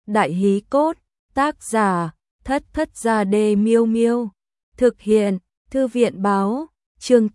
Đại hí cốt, tác giả, Thất Thất Gia Đê Miêu Miêu. Thực hiện, Thư viện báo, chương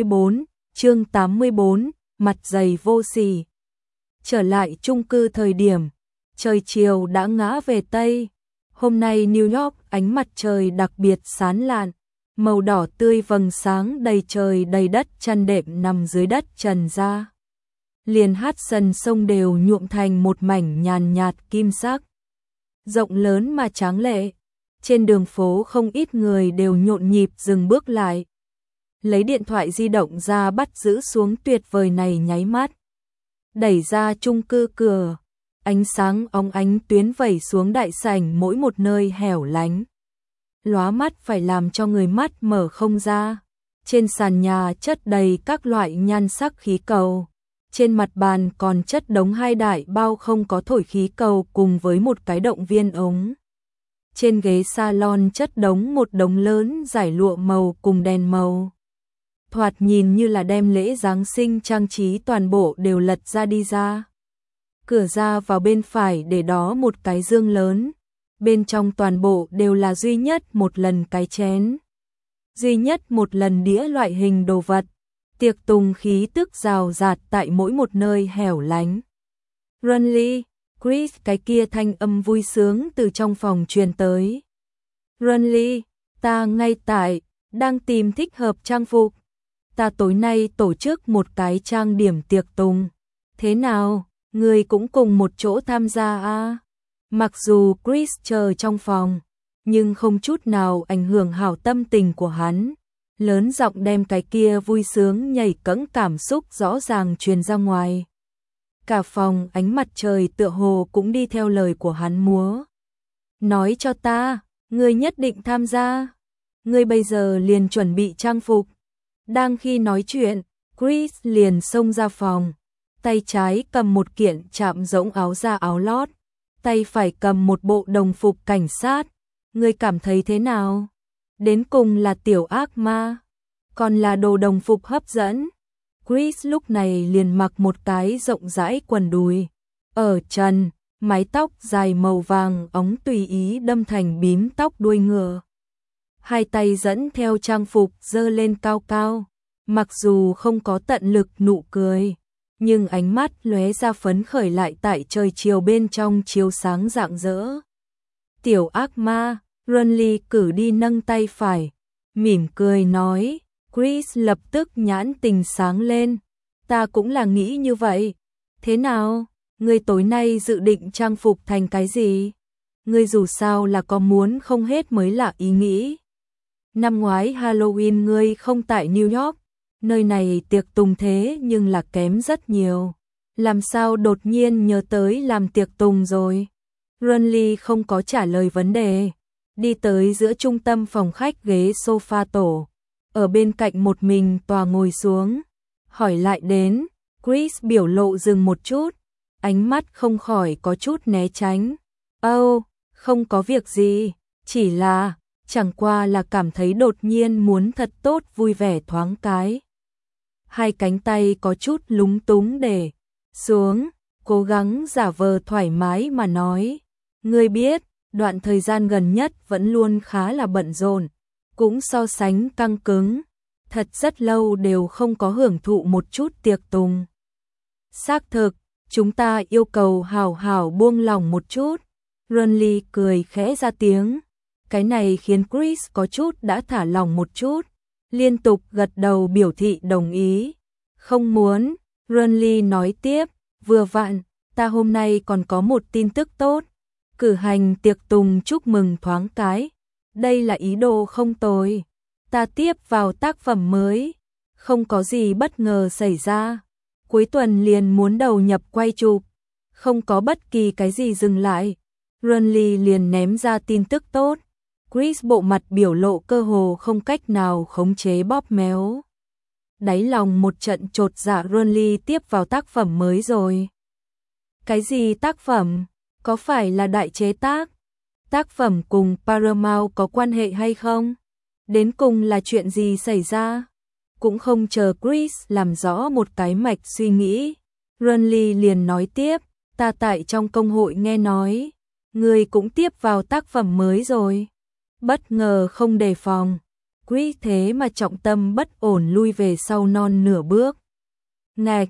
84, mặt dày vô sỉ. Trở lại chung cư thời điểm, trời chiều đã ngã về Tây. Hôm nay New York ánh mặt trời đặc biệt sáng lạn, màu đỏ tươi vầng sáng đầy trời đầy đất chăn đệm nằm dưới đất trần ra. Liền Hudson sông đều nhuộm thành một mảnh nhàn nhạt kim sắc. Rộng lớn mà tráng lệ, trên đường phố không ít người đều nhộn nhịp dừng bước lại. Lấy điện thoại di động ra bắt giữ xuống tuyệt vời này nháy mắt. Đẩy ra chung cư cửa, ánh sáng óng ánh tuyến vẩy xuống đại sảnh mỗi một nơi hẻo lánh. Lóa mắt phải làm cho người mắt mở không ra. Trên sàn nhà chất đầy các loại nhan sắc khí cầu. Trên mặt bàn còn chất đống 2 đại bao không có thổi khí cầu cùng với một cái động viên ống. Trên ghế salon chất đống một đống lớn giải lụa màu cùng đèn màu. Thoạt nhìn như là đem lễ Giáng sinh trang trí toàn bộ đều lật ra đi ra. Cửa ra vào bên phải để đó một cái dương lớn. Bên trong toàn bộ đều là duy nhất một lần cái chén. Duy nhất một lần đĩa loại hình đồ vật. Tiệc tùng khí tức rào rạt tại mỗi một nơi hẻo lánh. Runley, Chris, cái kia thanh âm vui sướng từ trong phòng truyền tới. Runley, ta ngay tại, đang tìm thích hợp trang phục. Ta tối nay tổ chức một cái trang điểm tiệc tùng. Thế nào, người cũng cùng một chỗ tham gia à? Mặc dù Chris chờ trong phòng, nhưng không chút nào ảnh hưởng hảo tâm tình của hắn. Lớn giọng đem cái kia vui sướng nhảy cẫng cảm xúc rõ ràng truyền ra ngoài. Cả phòng ánh mặt trời tựa hồ cũng đi theo lời của hắn múa. Nói cho ta, ngươi nhất định tham gia. Ngươi bây giờ liền chuẩn bị trang phục. Đang khi nói chuyện, Chris liền xông ra phòng. Tay trái cầm một kiện chạm rỗng áo da áo lót. Tay phải cầm một bộ đồng phục cảnh sát. Ngươi cảm thấy thế nào? Đến cùng là tiểu ác ma, còn là đồ đồng phục hấp dẫn. Chris lúc này liền mặc một cái rộng rãi quần đùi. Ở trần, mái tóc dài màu vàng óng tùy ý đâm thành bím tóc đuôi ngựa. Hai tay dẫn theo trang phục giơ lên cao cao. Mặc dù không có tận lực nụ cười, nhưng ánh mắt lóe ra phấn khởi lại tại trời chiều bên trong chiếu sáng rạng rỡ. Tiểu ác ma, Runley cử đi nâng tay phải, mỉm cười nói. Chris lập tức nhãn tình sáng lên. Ta cũng là nghĩ như vậy. Thế nào, ngươi tối nay dự định trang phục thành cái gì? Ngươi dù sao là có muốn không hết mới là ý nghĩ. Năm ngoái Halloween ngươi không tại New York, nơi này tiệc tùng thế nhưng là kém rất nhiều. Làm sao đột nhiên nhớ tới làm tiệc tùng rồi? Runley không có trả lời vấn đề. Đi tới giữa trung tâm phòng khách ghế sofa tổ. Ở bên cạnh một mình tòa ngồi xuống. Hỏi lại đến, Chris biểu lộ dừng một chút. Ánh mắt không khỏi có chút né tránh. Không có việc gì. Chỉ là, chẳng qua là cảm thấy đột nhiên muốn thật tốt vui vẻ thoáng cái. Hai cánh tay có chút lúng túng để xuống. Cố gắng giả vờ thoải mái mà nói. Ngươi biết, đoạn thời gian gần nhất vẫn luôn khá là bận rộn, cũng so sánh căng cứng, thật rất lâu đều không có hưởng thụ một chút tiệc tùng. Xác thực, chúng ta yêu cầu hảo hảo buông lỏng một chút. Runley cười khẽ ra tiếng. Cái này khiến Chris có chút đã thả lỏng một chút, liên tục gật đầu biểu thị đồng ý. Không muốn, Runley nói tiếp, vừa vặn, ta hôm nay còn có một tin tức tốt. Cử hành tiệc tùng chúc mừng thoáng cái. Đây là ý đồ không tồi. Ta tiếp vào tác phẩm mới. Không có gì bất ngờ xảy ra. Cuối tuần liền muốn đầu nhập quay chụp. Không có bất kỳ cái gì dừng lại. Runley liền ném ra tin tức tốt. Chris bộ mặt biểu lộ cơ hồ không cách nào khống chế bóp méo. Đáy lòng một trận chột dạ. Runley tiếp vào tác phẩm mới rồi. Cái gì tác phẩm? Có phải là đại chế tác? Tác phẩm cùng Paramount có quan hệ hay không? Đến cùng là chuyện gì xảy ra? Cũng không chờ Chris làm rõ một cái mạch suy nghĩ. Runley liền nói tiếp, ta tại trong công hội nghe nói, Ngươi cũng tiếp vào tác phẩm mới rồi. Bất ngờ không đề phòng. Chris thế mà trọng tâm bất ổn lui về sau non nửa bước. Ngạch,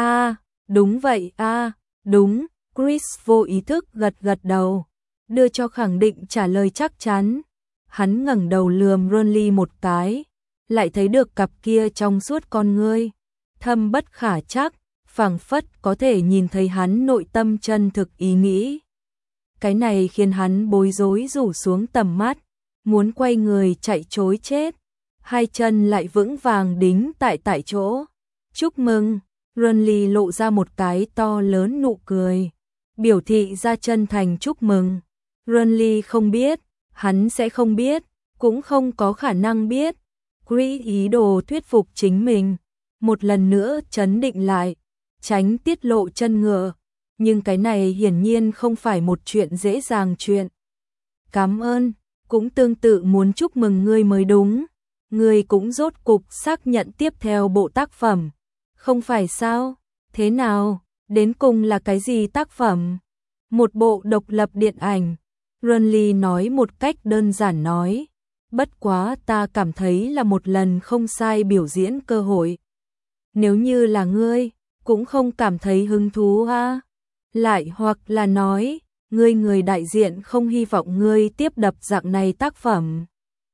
đúng vậy đúng, Chris vô ý thức gật gật đầu, đưa cho khẳng định trả lời chắc chắn. Hắn ngẩng đầu lườm Ronly một cái, lại thấy được cặp kia trong suốt con ngươi, thâm bất khả trắc, phảng phất có thể nhìn thấy hắn nội tâm chân thực ý nghĩ. Cái này khiến hắn bối rối rủ xuống tầm mắt, muốn quay người chạy trối chết, hai chân lại vững vàng đính tại chỗ. Chúc mừng, Ronly lộ ra một cái to lớn nụ cười, biểu thị ra chân thành chúc mừng. Ronly không biết, hắn sẽ không biết, cũng không có khả năng biết. Chris ý đồ thuyết phục chính mình, một lần nữa trấn định lại, tránh tiết lộ chân ngựa, nhưng cái này hiển nhiên không phải một chuyện dễ dàng chuyện. Cảm ơn, cũng tương tự muốn chúc mừng ngươi mới đúng. Ngươi cũng rốt cục xác nhận tiếp theo bộ tác phẩm, không phải sao? Thế nào, đến cùng là cái gì tác phẩm? Một bộ độc lập điện ảnh. Ronly nói một cách đơn giản nói, bất quá ta cảm thấy là một lần không sai biểu diễn cơ hội. Nếu như là ngươi, cũng không cảm thấy hứng thú ha? Lại hoặc là nói, người đại diện không hy vọng ngươi tiếp đập dạng này tác phẩm.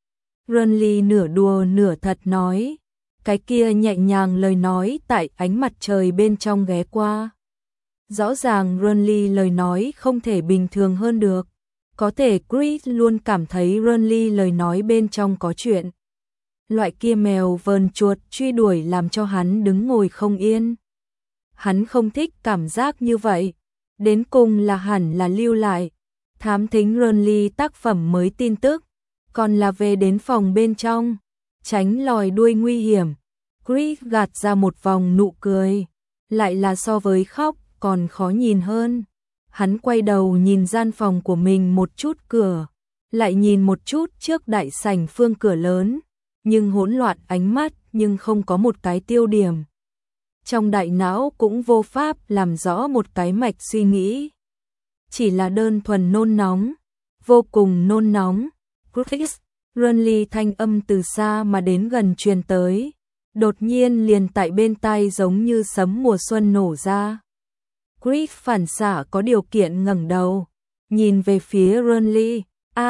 Ronly nửa đùa nửa thật nói, cái kia nhẹ nhàng lời nói tại ánh mặt trời bên trong ghé qua. Rõ ràng Ronly lời nói không thể bình thường hơn được. Có thể Chris luôn cảm thấy Ronly lời nói bên trong có chuyện. Loại kia mèo vờn chuột truy đuổi làm cho hắn đứng ngồi không yên. Hắn không thích cảm giác như vậy. Đến cùng là hẳn là lưu lại, thám thính Ronly tác phẩm mới tin tức, còn là về đến phòng bên trong, tránh lòi đuôi nguy hiểm. Chris gạt ra một vòng nụ cười, lại là so với khóc còn khó nhìn hơn. Hắn quay đầu nhìn gian phòng của mình một chút cửa, lại nhìn một chút trước đại sảnh phương cửa lớn, nhưng hỗn loạn ánh mắt nhưng không có một cái tiêu điểm. Trong đại não cũng vô pháp làm rõ một cái mạch suy nghĩ. Chỉ là đơn thuần nôn nóng, vô cùng nôn nóng. Chris, Ronly thanh âm từ xa mà đến gần truyền tới, đột nhiên liền tại bên tai giống như sấm mùa xuân nổ ra. Chris phản xạ có điều kiện ngẩng đầu, nhìn về phía Ronly,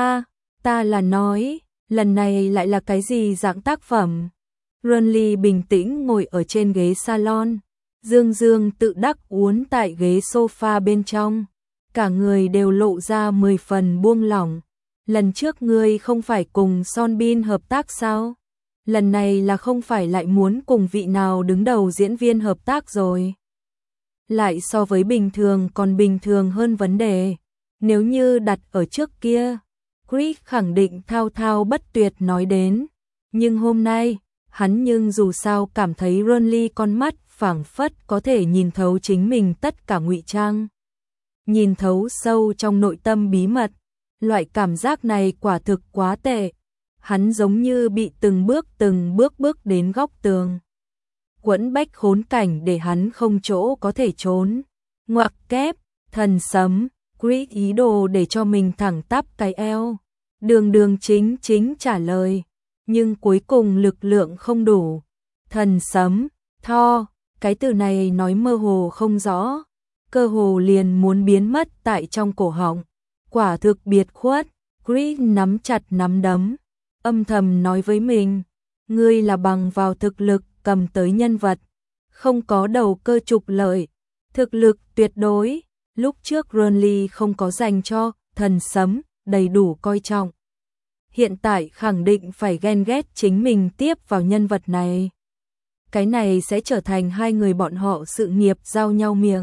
ta là nói, lần này lại là cái gì dạng tác phẩm? Ronly bình tĩnh ngồi ở trên ghế salon, dương tự đắc uốn tại ghế sofa bên trong, cả người đều lộ ra 10 phần buông lỏng. Lần trước ngươi không phải cùng Son Bin hợp tác sao? Lần này là không phải lại muốn cùng vị nào đứng đầu diễn viên hợp tác rồi? Lại so với bình thường còn bình thường hơn vấn đề. Nếu như đặt ở trước kia, Chris khẳng định thao thao bất tuyệt nói đến. Nhưng hôm nay, hắn nhưng dù sao cảm thấy Ronly con mắt phảng phất có thể nhìn thấu chính mình tất cả ngụy trang. Nhìn thấu sâu trong nội tâm bí mật. Loại cảm giác này quả thực quá tệ. Hắn giống như bị từng bước bước đến góc tường. Quẫn bách khốn cảnh để hắn không chỗ có thể trốn. Ngoặc kép, thần sấm, Chris ý đồ để cho mình thẳng tắp cái eo. Đường chính trả lời. Nhưng cuối cùng lực lượng không đủ. Thần sấm, tho, cái từ này nói mơ hồ không rõ. Cơ hồ liền muốn biến mất tại trong cổ họng. Quả thực biệt khuất, Chris nắm chặt nắm đấm, âm thầm nói với mình, ngươi là bằng vào thực lực cầm tới nhân vật, không có đầu cơ trục lợi, thực lực tuyệt đối, lúc trước Ronly không có dành cho thần sấm đầy đủ coi trọng. Hiện tại khẳng định phải ghen ghét chính mình tiếp vào nhân vật này. Cái này sẽ trở thành hai người bọn họ sự nghiệp giao nhau miệng.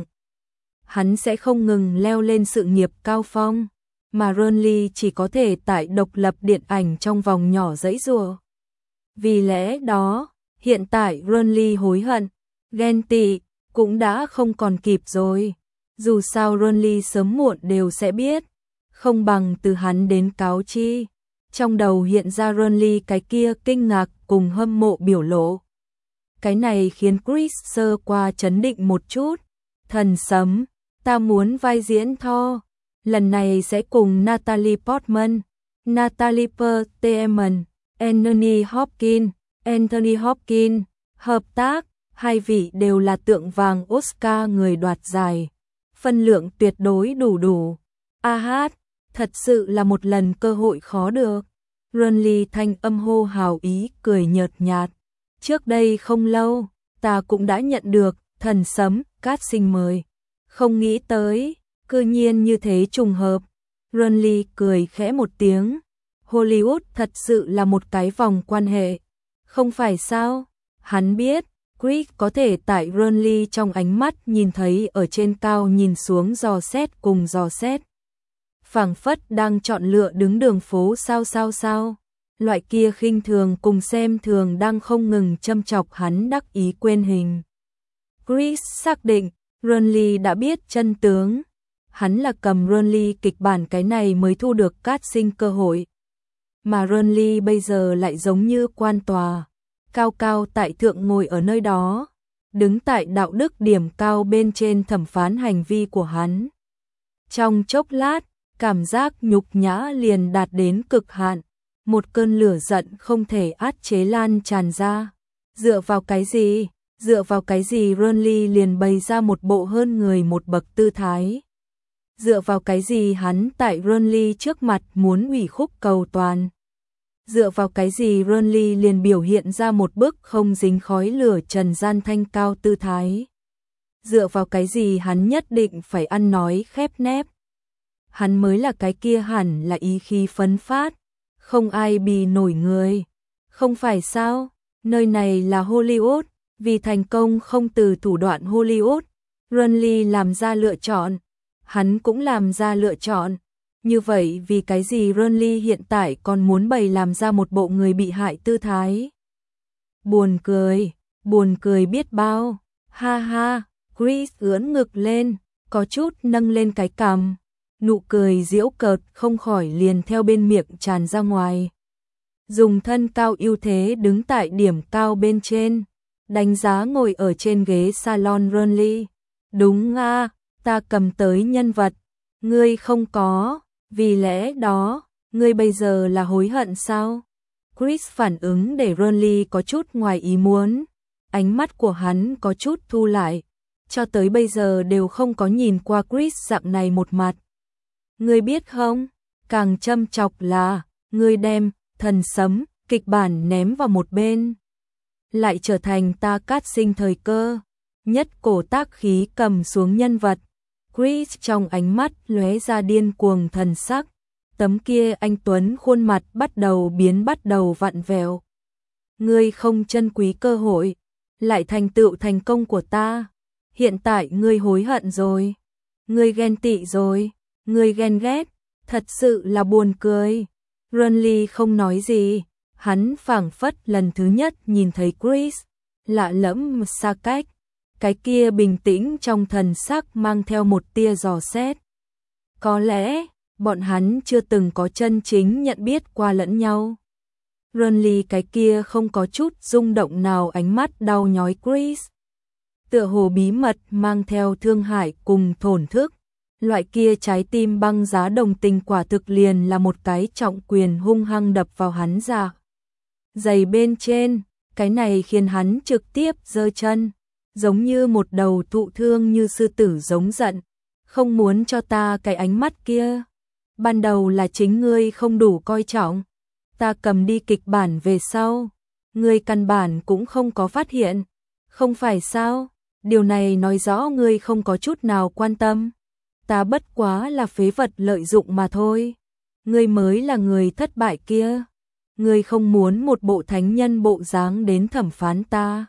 Hắn sẽ không ngừng leo lên sự nghiệp cao phong, mà Ronly chỉ có thể tại độc lập điện ảnh trong vòng nhỏ giãy giụa. Vì lẽ đó, hiện tại Ronly hối hận, ghen tị, cũng đã không còn kịp rồi. Dù sao Ronly sớm muộn đều sẽ biết, không bằng từ hắn đến cáo chi. Trong đầu hiện ra Ronly cái kia kinh ngạc cùng hâm mộ biểu lộ. Cái này khiến Chris sơ qua chấn định một chút. Thần sấm, ta muốn vai diễn Thor. lần này sẽ cùng Natalie Portman, Natalie Portman, Anthony Hopkins hợp tác, hai vị đều là tượng vàng Oscar người đoạt giải, phân lượng tuyệt đối đủ. Hát, thật sự là một lần cơ hội khó được. Renly thanh âm hô hào ý cười nhợt nhạt. Trước đây không lâu, ta cũng đã nhận được thần sấm casting mời. Không nghĩ tới, cư nhiên như thế trùng hợp. Renly cười khẽ một tiếng. Hollywood thật sự là một cái vòng quan hệ. Không phải sao? Hắn biết, Chris có thể tại Renly trong ánh mắt nhìn thấy ở trên cao nhìn xuống dò xét cùng dò xét. Phảng phất đang chọn lựa đứng đường phố sao. Loại kia khinh thường cùng xem thường đang không ngừng châm chọc hắn đắc ý quên hình. Chris xác định, Renly đã biết chân tướng. Hắn là cầm Renly kịch bản cái này mới thu được casting cơ hội. Mà Renly bây giờ lại giống như quan tòa, cao cao tại thượng ngồi ở nơi đó, đứng tại đạo đức điểm cao bên trên thẩm phán hành vi của hắn. Trong chốc lát, cảm giác nhục nhã liền đạt đến cực hạn, một cơn lửa giận không thể át chế lan tràn ra. Dựa vào cái gì Renly liền bày ra một bộ hơn người một bậc tư thái. Dựa vào cái gì hắn tại Renly trước mặt muốn ủy khúc cầu toàn. Dựa vào cái gì Renly liền biểu hiện ra một bức không dính khói lửa trần gian thanh cao tư thái. Dựa vào cái gì hắn nhất định phải ăn nói khép nép. Hắn mới là cái kia hẳn là ý khí phấn phát, không ai bì nổi người. Không phải sao, nơi này là Hollywood, vì thành công không từ thủ đoạn Hollywood. Renly làm ra lựa chọn, hắn cũng làm ra lựa chọn. Như vậy vì cái gì Renly hiện tại còn muốn bày làm ra một bộ người bị hại tư thái? Buồn cười biết bao. Ha ha, Chris ưỡn ngực lên, có chút nâng lên cái cằm. Nụ cười giễu cợt không khỏi liền theo bên miệng tràn ra ngoài. Dùng thân cao ưu thế đứng tại điểm cao bên trên, đánh giá ngồi ở trên ghế salon Renly. Đúng ta cầm tới nhân vật, ngươi không có, vì lẽ đó, ngươi bây giờ là hối hận sao? Chris phản ứng để Renly có chút ngoài ý muốn, ánh mắt của hắn có chút thu lại, cho tới bây giờ đều không có nhìn qua Chris dạng này một mặt. Ngươi biết không, càng châm chọc là, ngươi đem thần sấm, kịch bản ném vào một bên. Lại trở thành ta casting thời cơ, nhất cổ tác khí cầm xuống nhân vật. Chris trong ánh mắt lóe ra điên cuồng thần sắc, tấm kia anh tuấn khuôn mặt bắt đầu vặn vẹo. Ngươi không trân quý cơ hội, lại thành tựu thành công của ta. Hiện tại ngươi hối hận rồi, ngươi ghen tị rồi, ngươi ghen ghét, thật sự là buồn cười. Renly không nói gì, hắn phảng phất lần thứ nhất nhìn thấy Chris, lạ lẫm xa cách. Cái kia bình tĩnh trong thần sắc mang theo một tia dò xét. Có lẽ, bọn hắn chưa từng có chân chính nhận biết qua lẫn nhau. Renly cái kia không có chút rung động nào ánh mắt đau nhói Chris. Tựa hồ bí mật mang theo thương hại cùng thổn thức. Loại kia trái tim băng giá đồng tình quả thực liền là một cái trọng quyền hung hăng đập vào hắn ra. Giày bên trên, cái này khiến hắn trực tiếp giơ chân. Giống như một đầu thụ thương như sư tử giống giận, không muốn cho ta cái ánh mắt kia. Ban đầu là chính ngươi không đủ coi trọng, ta cầm đi kịch bản về sau, ngươi căn bản cũng không có phát hiện, không phải sao? Điều này nói rõ ngươi không có chút nào quan tâm, ta bất quá là phế vật lợi dụng mà thôi, ngươi mới là người thất bại kia, ngươi không muốn một bộ thánh nhân bộ dáng đến thẩm phán ta.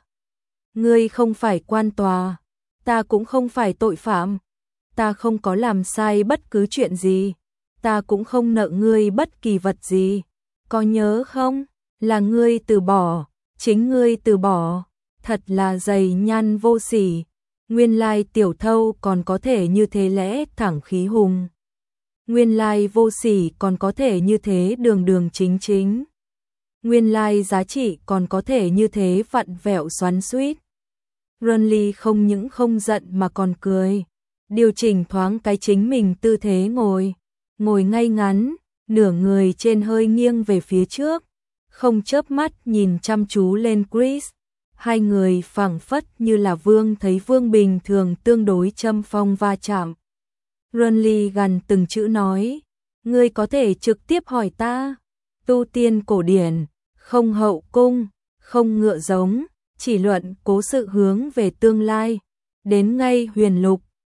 Ngươi không phải quan tòa, ta cũng không phải tội phạm, ta không có làm sai bất cứ chuyện gì, ta cũng không nợ ngươi bất kỳ vật gì, có nhớ không, là ngươi từ bỏ, chính ngươi từ bỏ, thật là dày nhan vô sỉ, nguyên lai tiểu thâu còn có thể như thế lẽ thẳng khí hùng, nguyên lai vô sỉ còn có thể như thế đường đường chính chính, nguyên lai giá trị còn có thể như thế vặn vẹo xoắn xuýt. Renly không những không giận mà còn cười. điều chỉnh thoáng cái chính mình tư thế ngồi ngay ngắn, nửa người trên hơi nghiêng về phía trước, không chớp mắt nhìn chăm chú lên Chris. Hai người phảng phất như là vương thấy vương bình thường tương đối châm phong va chạm. Runly gần từng chữ nói, ngươi có thể trực tiếp hỏi ta, tu tiên cổ điển, không hậu cung, không ngựa giống, chỉ luận cố sự hướng về tương lai, đến ngay huyền lục,